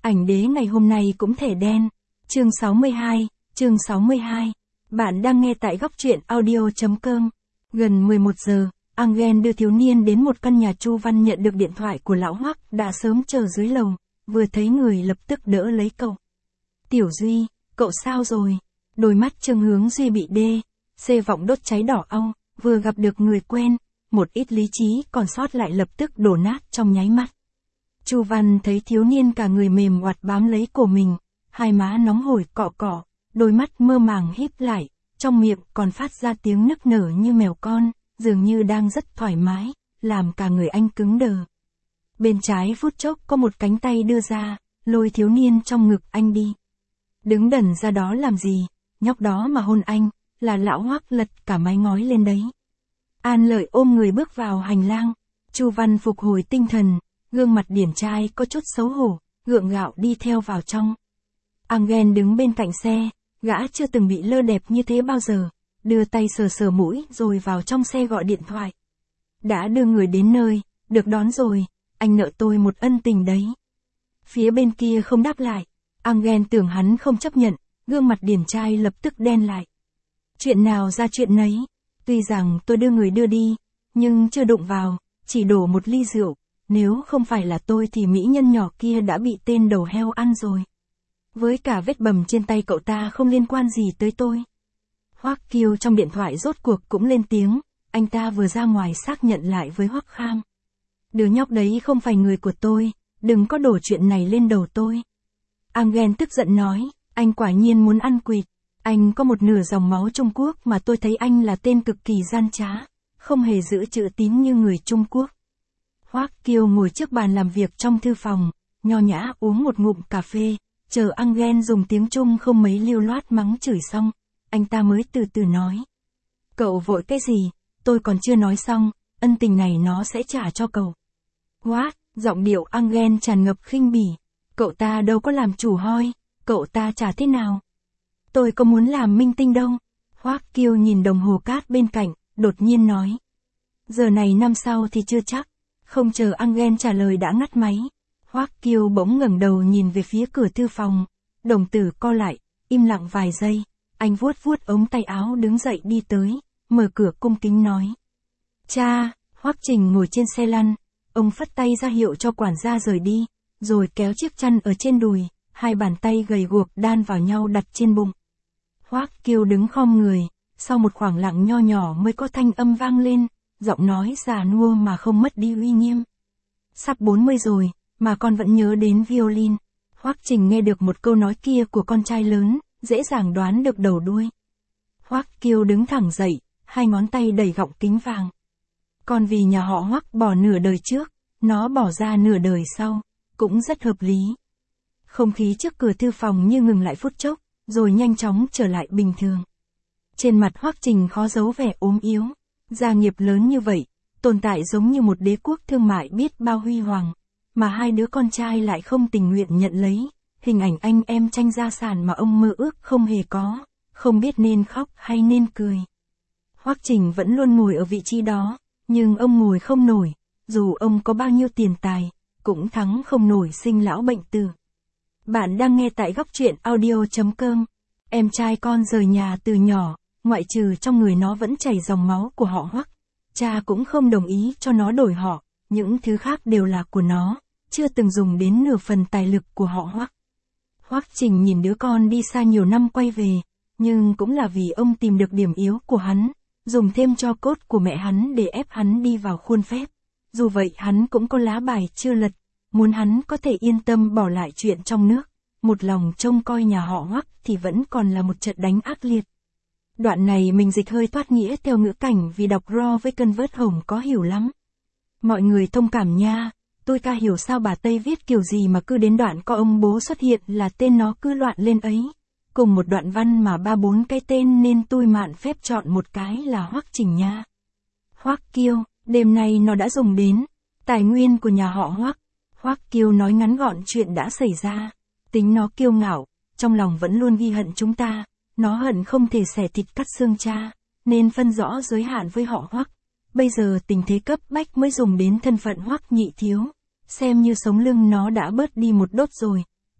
Ảnh đế ngày hôm nay cũng thẻ đen. Chương 62. Bạn đang nghe tại góc truyện audio.com. Gần 11 giờ, Angel đưa thiếu niên đến một căn nhà. Chu Văn nhận được điện thoại của lão Hoắc đã sớm chờ dưới lầu, vừa thấy người lập tức đỡ lấy cậu. Tiểu Duy, cậu sao rồi? Đôi mắt Trương Hướng Duy bị C vọng đốt cháy đỏ au, vừa gặp được người quen, một ít lý trí còn sót lại lập tức đổ nát trong nháy mắt. Chu Văn thấy thiếu niên cả người mềm oặt bám lấy cổ mình, hai má nóng hổi cọ cọ, đôi mắt mơ màng híp lại, trong miệng còn phát ra tiếng nức nở như mèo con, dường như đang rất thoải mái, làm cả người anh cứng đờ. Bên trái phút chốc có một cánh tay đưa ra, lôi thiếu niên trong ngực anh đi. Đứng đần ra đó làm gì, nhóc đó mà hôn anh, là lão Hoắc lật cả mái ngói lên đấy. An Lợi ôm người bước vào hành lang, Chu Văn phục hồi tinh thần, gương mặt điển trai có chút xấu hổ, gượng gạo đi theo vào trong. Angel đứng bên cạnh xe, gã chưa từng bị lơ đẹp như thế bao giờ, đưa tay sờ sờ mũi rồi vào trong xe gọi điện thoại. Đã đưa người đến nơi, được đón rồi, anh nợ tôi một ân tình đấy. Phía bên kia không đáp lại, Angel tưởng hắn không chấp nhận, gương mặt điển trai lập tức đen lại. Chuyện nào ra chuyện nấy, tuy rằng tôi đưa người đưa đi, nhưng chưa đụng vào, chỉ đổ một ly rượu, nếu không phải là tôi thì mỹ nhân nhỏ kia đã bị tên đầu heo ăn rồi. Với cả vết bầm trên tay cậu ta không liên quan gì tới tôi. Hoắc Kiêu trong điện thoại rốt cuộc cũng lên tiếng, anh ta vừa ra ngoài xác nhận lại với Hoắc Kham. Đứa nhóc đấy không phải người của tôi, đừng có đổ chuyện này lên đầu tôi. Angel tức giận nói, anh quả nhiên muốn ăn quỵt, anh có một nửa dòng máu Trung Quốc mà tôi thấy anh là tên cực kỳ gian trá, không hề giữ chữ tín như người Trung Quốc. Hoắc Kiêu ngồi trước bàn làm việc trong thư phòng, nho nhã uống một ngụm cà phê, chờ Angel dùng tiếng Trung không mấy lưu loát mắng chửi xong, anh ta mới từ từ nói. Cậu vội cái gì, tôi còn chưa nói xong, ân tình này nó sẽ trả cho cậu. What? Giọng điệu Angel tràn ngập khinh bỉ, cậu ta đâu có làm chủ hoi, cậu ta trả thế nào? Tôi có muốn làm minh tinh đâu. Hoắc Kiêu nhìn đồng hồ cát bên cạnh, đột nhiên nói. Giờ này năm sau thì chưa chắc. Không chờ Angel trả lời đã ngắt máy. Hoắc Kiêu bỗng ngẩng đầu nhìn về phía cửa thư phòng, đồng tử co lại, im lặng vài giây, anh vuốt vuốt ống tay áo đứng dậy đi tới, mở cửa cung kính nói. Cha. Hoắc Trình ngồi trên xe lăn, ông phất tay ra hiệu cho quản gia rời đi, rồi kéo chiếc chăn ở trên đùi, hai bàn tay gầy guộc đan vào nhau đặt trên bụng. Hoắc Kiêu đứng khom người, sau một khoảng lặng nho nhỏ mới có thanh âm vang lên, giọng nói già nua mà không mất đi uy nghiêm. Sắp 40 rồi, mà con vẫn nhớ đến violin. Hoắc Trình nghe được một câu nói kia của con trai lớn, dễ dàng đoán được đầu đuôi. Hoắc Kiêu đứng thẳng dậy, hai ngón tay đẩy gọng kính vàng. Con vì nhà họ Hoắc bỏ nửa đời trước, nó bỏ ra nửa đời sau, cũng rất hợp lý. Không khí trước cửa thư phòng như ngừng lại phút chốc, rồi nhanh chóng trở lại bình thường. Trên mặt Hoắc Trình khó giấu vẻ ốm yếu, gia nghiệp lớn như vậy, tồn tại giống như một đế quốc thương mại biết bao huy hoàng, mà hai đứa con trai lại không tình nguyện nhận lấy, hình ảnh anh em tranh gia sản mà ông mơ ước không hề có, không biết nên khóc hay nên cười. Hoắc Trình vẫn luôn ngồi ở vị trí đó, nhưng ông ngồi không nổi, dù ông có bao nhiêu tiền tài, cũng thắng không nổi sinh lão bệnh tử. Bạn đang nghe tại góc truyện audio.com. Em trai con rời nhà từ nhỏ, ngoại trừ trong người nó vẫn chảy dòng máu của họ Hoắc. Cha cũng không đồng ý cho nó đổi họ, những thứ khác đều là của nó, chưa từng dùng đến nửa phần tài lực của họ Hoắc. Hoắc Trình nhìn đứa con đi xa nhiều năm quay về, nhưng cũng là vì ông tìm được điểm yếu của hắn, dùng thêm tro cốt của mẹ hắn để ép hắn đi vào khuôn phép. Dù vậy hắn cũng có lá bài chưa lật, muốn hắn có thể yên tâm bỏ lại chuyện trong nước, một lòng trông coi nhà họ Hoắc thì vẫn còn là một trận đánh ác liệt. Đoạn này mình dịch hơi thoát nghĩa theo ngữ cảnh vì đọc Raw với cân vớt hồng có hiểu lắm. Mọi người thông cảm nha, tôi ca hiểu sao bà Tây viết kiểu gì mà cứ đến đoạn có ông bố xuất hiện là tên nó cứ loạn lên ấy. Cùng một đoạn văn mà 3-4 cái tên nên tôi mạn phép chọn một cái là Hoắc Trình nha. Hoắc Kiêu, đêm nay nó đã dùng đến tài nguyên của nhà họ Hoắc. Hoắc Kiêu nói ngắn gọn chuyện đã xảy ra. Tính nó kiêu ngạo, trong lòng vẫn luôn ghi hận chúng ta, nó hận không thể xẻ thịt cắt xương cha, nên phân rõ giới hạn với họ Hoắc. Bây giờ tình thế cấp bách mới dùng đến thân phận Hoắc nhị thiếu, xem như sống lưng nó đã bớt đi một đốt rồi,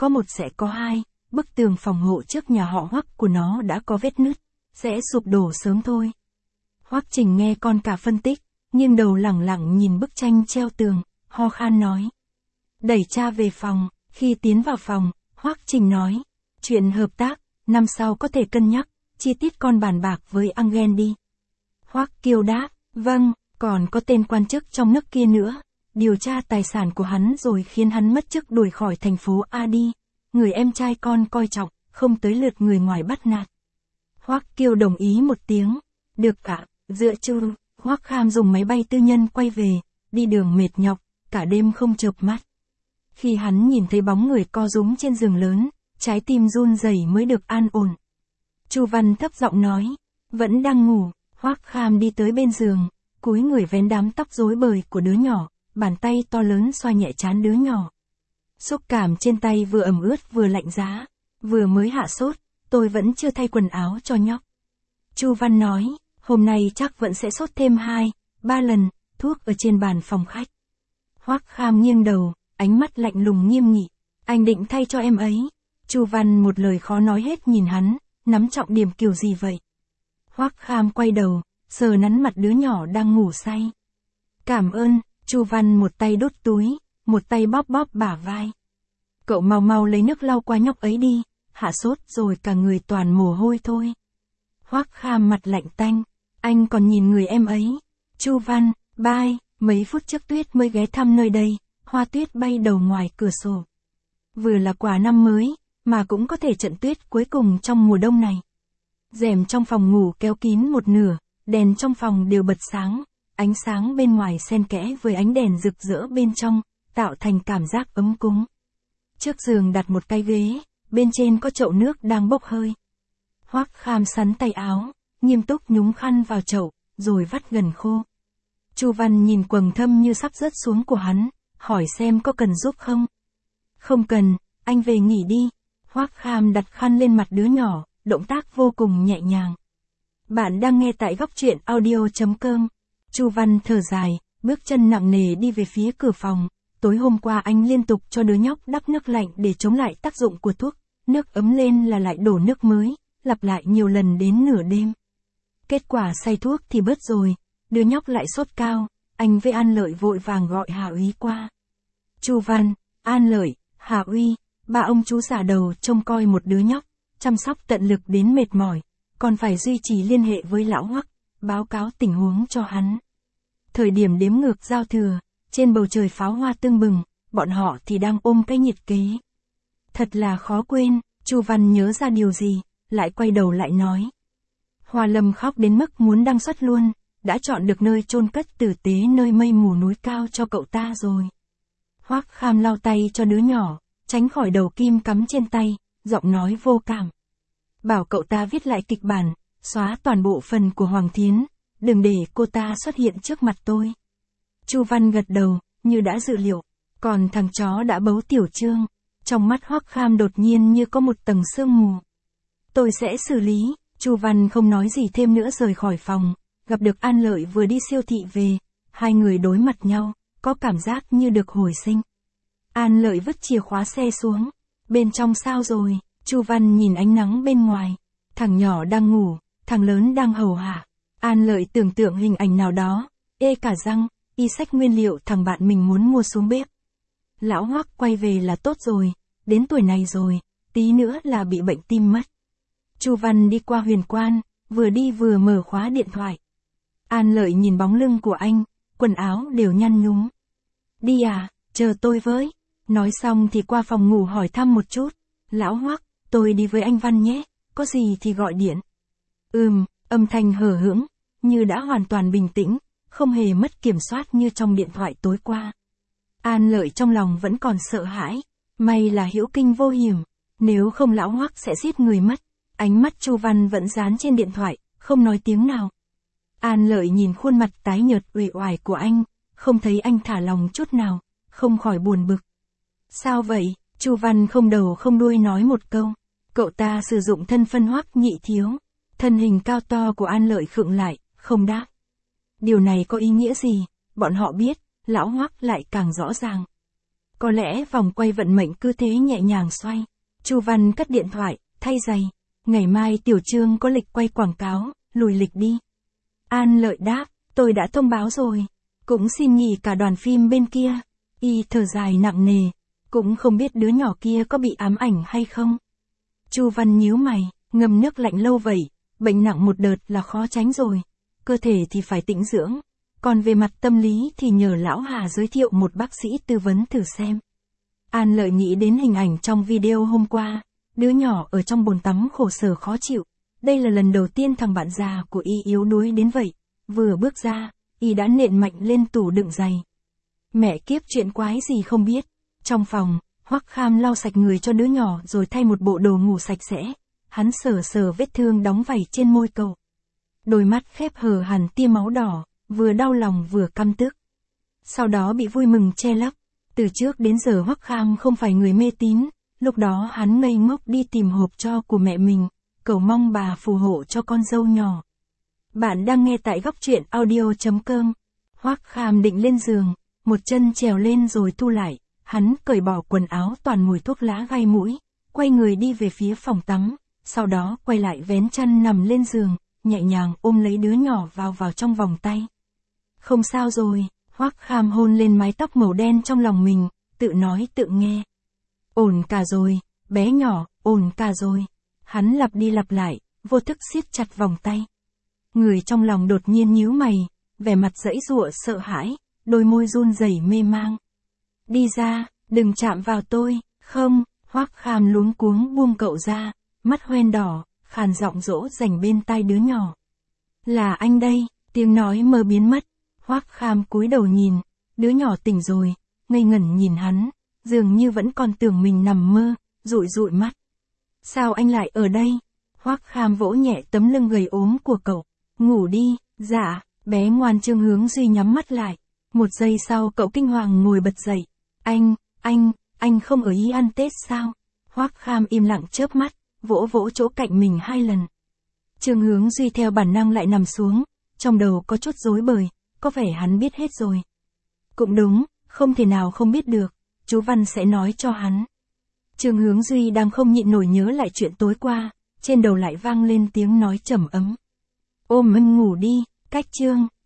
có một sẽ có hai, bức tường phòng hộ trước nhà họ Hoắc của nó đã có vết nứt, sẽ sụp đổ sớm thôi. Hoắc Trình nghe con cả phân tích, nghiêng đầu lẳng lặng nhìn bức tranh treo tường, ho khan nói. Đẩy cha về phòng, khi tiến vào phòng, Hoắc Trình nói, chuyện hợp tác, năm sau có thể cân nhắc, chi tiết con bàn bạc với Angel đi. Hoắc Kiêu đáp, vâng, còn có tên quan chức trong nước kia nữa, điều tra tài sản của hắn rồi khiến hắn mất chức đuổi khỏi thành phố A đi, người em trai con coi trọng, không tới lượt người ngoài bắt nạt. Hoắc Kiêu đồng ý một tiếng, được cả, dựa chu, Hoắc Kham dùng máy bay tư nhân quay về, đi đường mệt nhọc, cả đêm không chợp mắt. Khi hắn nhìn thấy bóng người co rúm trên giường lớn, trái tim run rẩy mới được an ổn. Chu Văn thấp giọng nói, vẫn đang ngủ. Hoắc Kham đi tới bên giường, cúi người vén đám tóc rối bời của đứa nhỏ, bàn tay to lớn xoa nhẹ trán đứa nhỏ. Xúc cảm trên tay vừa ẩm ướt vừa lạnh giá, vừa mới hạ sốt, tôi vẫn chưa thay quần áo cho nhóc. Chu Văn nói, hôm nay chắc vẫn sẽ sốt thêm 2-3 lần, thuốc ở trên bàn phòng khách. Hoắc Kham nghiêng đầu, ánh mắt lạnh lùng nghiêm nghị, anh định thay cho em ấy. Chu Văn một lời khó nói hết nhìn hắn, nắm trọng điểm kiểu gì vậy? Hoắc Kham quay đầu, sờ nắn mặt đứa nhỏ đang ngủ say. Cảm ơn, Chu Văn một tay đút túi, một tay bóp bóp bả vai. Cậu mau mau lấy nước lau qua nhóc ấy đi, hạ sốt rồi cả người toàn mồ hôi thôi. Hoắc Kham mặt lạnh tanh, anh còn nhìn người em ấy. Chu Văn, bye, mấy phút trước Tuyết mới ghé thăm nơi đây, hoa tuyết bay đầu ngoài cửa sổ. Vừa là quà năm mới, mà cũng có thể trận tuyết cuối cùng trong mùa đông này. Rèm trong phòng ngủ kéo kín một nửa, đèn trong phòng đều bật sáng, ánh sáng bên ngoài xen kẽ với ánh đèn rực rỡ bên trong, tạo thành cảm giác ấm cúng. Trước giường đặt một cái ghế, bên trên có chậu nước đang bốc hơi. Hoắc Kham sắn tay áo, nghiêm túc nhúng khăn vào chậu, rồi vắt gần khô. Chu Văn nhìn quầng thâm như sắp rớt xuống của hắn, hỏi xem có cần giúp không. Không cần, anh về nghỉ đi. Hoắc Kham đặt khăn lên mặt đứa nhỏ, động tác vô cùng nhẹ nhàng. Bạn đang nghe tại góc truyện audio.com. Chu Văn thở dài, bước chân nặng nề đi về phía cửa phòng. Tối hôm qua anh liên tục cho đứa nhóc đắp nước lạnh để chống lại tác dụng của thuốc. Nước ấm lên là lại đổ nước mới, lặp lại nhiều lần đến nửa đêm. Kết quả say thuốc thì bớt rồi, đứa nhóc lại sốt cao, anh với An Lợi vội vàng gọi Hà Úy qua. Chu Văn, An Lợi, Hà Uy, ba ông chú già đầu trông coi một đứa nhóc, chăm sóc tận lực đến mệt mỏi, còn phải duy trì liên hệ với lão Hoắc, báo cáo tình huống cho hắn. Thời điểm đếm ngược giao thừa, trên bầu trời pháo hoa tưng bừng, bọn họ thì đang ôm cái nhiệt kế. Thật là khó quên, Chu Văn nhớ ra điều gì, lại quay đầu lại nói. Hoa Lâm khóc đến mức muốn đăng xuất luôn, đã chọn được nơi chôn cất tử tế nơi mây mù núi cao cho cậu ta rồi. Hoắc Kham lau tay cho đứa nhỏ, tránh khỏi đầu kim cắm trên tay, giọng nói vô cảm. Bảo cậu ta viết lại kịch bản, xóa toàn bộ phần của Hoàng Thiến, đừng để cô ta xuất hiện trước mặt tôi. Chu Văn gật đầu, như đã dự liệu, còn thằng chó đã bấu tiểu Trương, trong mắt Hoắc Kham đột nhiên như có một tầng sương mù. Tôi sẽ xử lý, Chu Văn không nói gì thêm nữa rời khỏi phòng, gặp được An Lợi vừa đi siêu thị về, hai người đối mặt nhau, có cảm giác như được hồi sinh. An Lợi vứt chìa khóa xe xuống, bên trong sao rồi, Chu Văn nhìn ánh nắng bên ngoài, thằng nhỏ đang ngủ, thằng lớn đang hầu hạ. An Lợi tưởng tượng hình ảnh nào đó, ê cả răng, y xách nguyên liệu thằng bạn mình muốn mua xuống bếp. Lão Hoắc quay về là tốt rồi, đến tuổi này rồi, tí nữa là bị bệnh tim mất. Chu Văn đi qua Huyền Quan, vừa đi vừa mở khóa điện thoại. An Lợi nhìn bóng lưng của anh, quần áo đều nhăn nhúm. Đi à, chờ tôi với. Nói xong thì qua phòng ngủ hỏi thăm một chút. Lão Hoắc, tôi đi với anh Văn nhé, có gì thì gọi điện. Âm thanh hờ hững, như đã hoàn toàn bình tĩnh, không hề mất kiểm soát như trong điện thoại tối qua. An Lợi trong lòng vẫn còn sợ hãi, may là hữu kinh vô hiểm, nếu không lão Hoắc sẽ giết người mất. Ánh mắt Chu Văn vẫn dán trên điện thoại, không nói tiếng nào. An Lợi nhìn khuôn mặt tái nhợt uể oải của anh, không thấy anh thả lòng chút nào, không khỏi buồn bực. Sao vậy? Chu Văn không đầu không đuôi nói một câu. Cậu ta sử dụng thân phân Hoắc Nhị Thiếu. Thân hình cao to của An Lợi khựng lại, không đáp. Điều này có ý nghĩa gì? Bọn họ biết, lão Hoắc lại càng rõ ràng. Có lẽ vòng quay vận mệnh cứ thế nhẹ nhàng xoay. Chu Văn cất điện thoại, thay giày. Ngày mai Tiểu Trương có lịch quay quảng cáo, lùi lịch đi. An Lợi đáp, tôi đã thông báo rồi. Cũng xin nghỉ cả đoàn phim bên kia. Y thở dài nặng nề. Cũng không biết đứa nhỏ kia có bị ám ảnh hay không. Chu Văn nhíu mày, ngâm nước lạnh lâu vậy. Bệnh nặng một đợt là khó tránh rồi. Cơ thể thì phải tĩnh dưỡng. Còn về mặt tâm lý thì nhờ lão Hà giới thiệu một bác sĩ tư vấn thử xem. An Lợi nghĩ đến hình ảnh trong video hôm qua. Đứa nhỏ ở trong bồn tắm khổ sở khó chịu. Đây là lần đầu tiên thằng bạn già của y yếu đuối đến vậy. Vừa bước ra, y đã nện mạnh lên tủ đựng giày. Mẹ kiếp chuyện quái gì không biết. Trong phòng, Hoắc Kham lau sạch người cho đứa nhỏ rồi thay một bộ đồ ngủ sạch sẽ. Hắn sờ sờ vết thương đóng vảy trên môi cậu. Đôi mắt khép hờ hẳn tia máu đỏ, vừa đau lòng vừa căm tức. Sau đó bị vui mừng che lấp. Từ trước đến giờ Hoắc Kham không phải người mê tín, lúc đó hắn ngây ngốc đi tìm hộp tro của mẹ mình, cầu mong bà phù hộ cho con dâu nhỏ. Bạn đang nghe tại góc truyện audio.com. Hoắc Kham định lên giường, một chân trèo lên rồi thu lại, hắn cởi bỏ quần áo toàn mùi thuốc lá gai mũi, quay người đi về phía phòng tắm, sau đó quay lại vén chăn nằm lên giường, nhẹ nhàng ôm lấy đứa nhỏ vào trong vòng tay. Không sao rồi, Hoắc Kham hôn lên mái tóc màu đen trong lòng mình, tự nói tự nghe. Ổn cả rồi, bé nhỏ, ổn cả rồi. Hắn lặp đi lặp lại, vô thức siết chặt vòng tay. Người trong lòng đột nhiên nhíu mày, vẻ mặt giãy giụa sợ hãi, đôi môi run rẩy mê mang. Đi ra, đừng chạm vào tôi, không, Hoắc Kham luống cuống buông cậu ra, mắt hoen đỏ, khàn giọng dỗ dành bên tai đứa nhỏ. Là anh đây, tiếng nói mơ biến mất. Hoắc Kham cúi đầu nhìn, đứa nhỏ tỉnh rồi, ngây ngẩn nhìn hắn, dường như vẫn còn tưởng mình nằm mơ, dụi dụi mắt. Sao anh lại ở đây? Hoắc Kham vỗ nhẹ tấm lưng gầy ốm của cậu. Ngủ đi, dạ, bé ngoan. Trương Hướng Duy nhắm mắt lại. Một giây sau cậu kinh hoàng ngồi bật dậy. Anh không ở ý ăn Tết sao? Hoắc Kham im lặng chớp mắt, vỗ vỗ chỗ cạnh mình 2 lần. Trương Hướng Duy theo bản năng lại nằm xuống, trong đầu có chút rối bời, có vẻ hắn biết hết rồi. Cũng đúng, không thể nào không biết được, chú Văn sẽ nói cho hắn. Trương Hướng Duy đang không nhịn nổi nhớ lại chuyện tối qua, trên đầu lại vang lên tiếng nói trầm ấm. Ôm anh ngủ đi, cách Trương.